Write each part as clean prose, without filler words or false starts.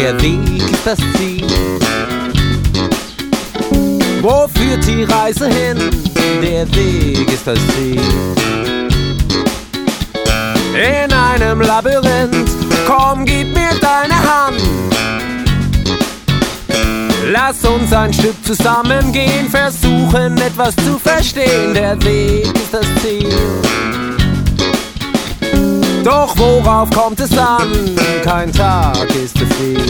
Der Weg ist das Ziel. Wo führt die Reise hin? Der Weg ist das Ziel. In einem Labyrinth, komm, gib mir deine Hand. Lass uns ein Stück zusammengehen, versuchen etwas zu verstehen. Der Weg ist das Ziel. Doch worauf kommt es an? Kein Tag ist zu viel,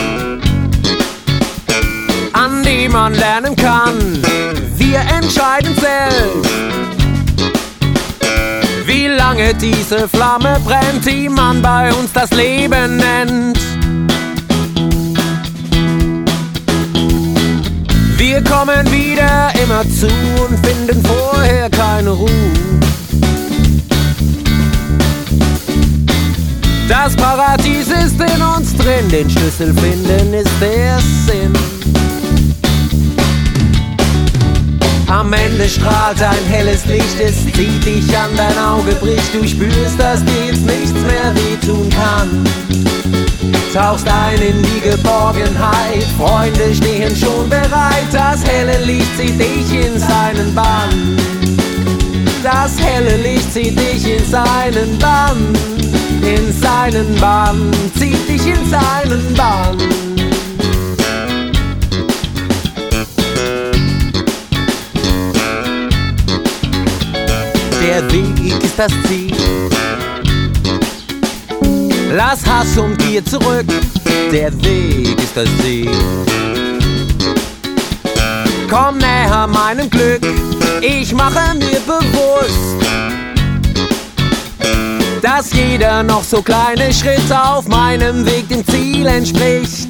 an dem man lernen kann. Wir entscheiden selbst, wie lange diese Flamme brennt, die man bei uns das Leben nennt. Wir kommen wieder immer zu und finden vorher keine Ruhe. Das Paradies ist in uns drin, den Schlüssel finden ist der Sinn. Am Ende strahlt ein helles Licht, es zieht dich an, dein Auge bricht, du spürst, dass dir jetzt nichts mehr wehtun kann. Tauchst ein in die Geborgenheit, Freunde stehen schon bereit, das helle Licht zieht dich in seinen Bann. Das helle Licht zieht dich in seinen Bann, in seinen Bann, zieht dich in seinen Bann. Der Weg ist das Ziel. Lass Hass und Gier zurück, der Weg ist das Ziel. Komm näher meinem Glück, ich mache mir bewusst, dass jeder noch so kleine Schritt auf meinem Weg dem Ziel entspricht.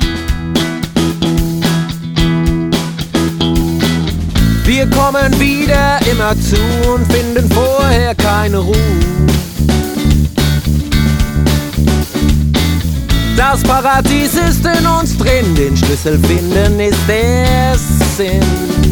Wir kommen wieder immer zu und finden vorher keine Ruhe. Das Paradies ist in uns drin, den Schlüssel finden ist der Sinn.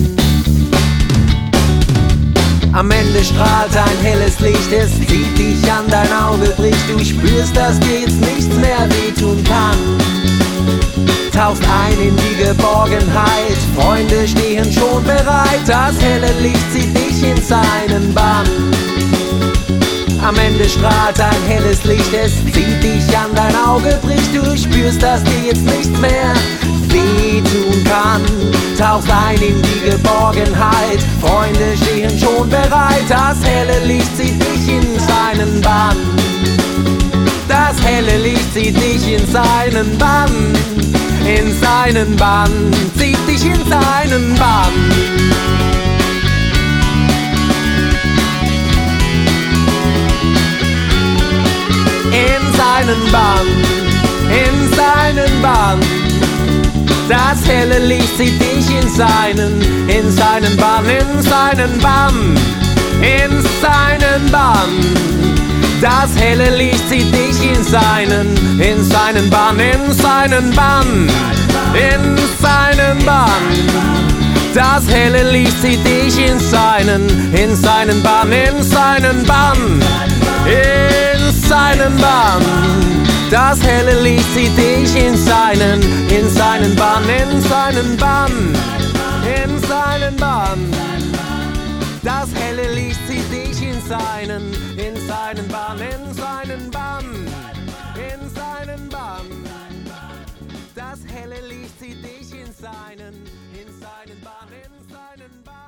Am Ende strahlt ein helles Licht, es zieht dich an, dein Auge bricht, du spürst, dass dir jetzt nichts mehr wehtun kann. Tauchst ein in die Geborgenheit, Freunde stehen schon bereit, das helle Licht zieht dich in seinen Bann. Am Ende strahlt ein helles Licht, es zieht dich an, dein Auge bricht, du spürst, dass dir jetzt nichts mehr wehtun kann. Tauchst ein in die Geborgenheit, Freunde stehen schon bereit, das helle Licht zieht dich in seinen Bann. Das helle Licht zieht dich in seinen Bann, in seinen Bann, zieht dich in seinen Bann. In seinen Bann, in seinen Bann. Das helle Licht zieht dich in seinen Bann, in seinen Bann, in seinen Bann. Das helle Licht zieht dich in seinen Bann, in seinen Bann, in seinen Bann. Das helle Licht zieht dich in seinen Bann, in seinen Bann, in seinen Bann. Das helle Licht zieht dich in seinen Bann, in seinen Bann, in seinen Bann. Das helle Licht zieht dich in seinen Bann, in seinen Bann, in seinen Bann. Das helle Licht zieht dich in seinen Bann, in seinen Bann.